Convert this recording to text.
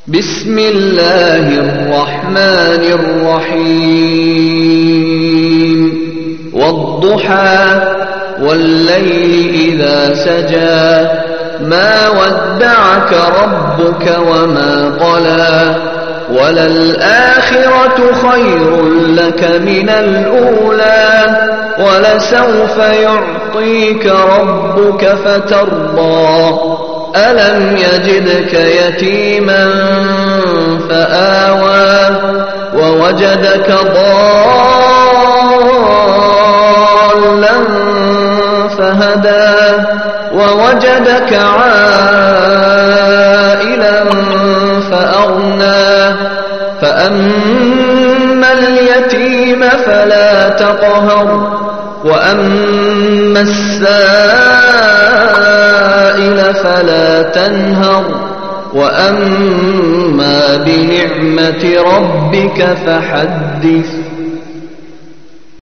بسم الله الرحمن الرحيم والضحى والليل إذا سجى ما ودعك ربك وما قلى وللآخرة خير لك من الأولى ولسوف يعطيك ربك فترضى ألم يجدك يتيما فآوى ووجدك ضالا فهدى ووجدك عائلا فأغنى فأما اليتيم فلا تقهر وأما السائل فلا تنهر وأما بنعمة ربك فحدث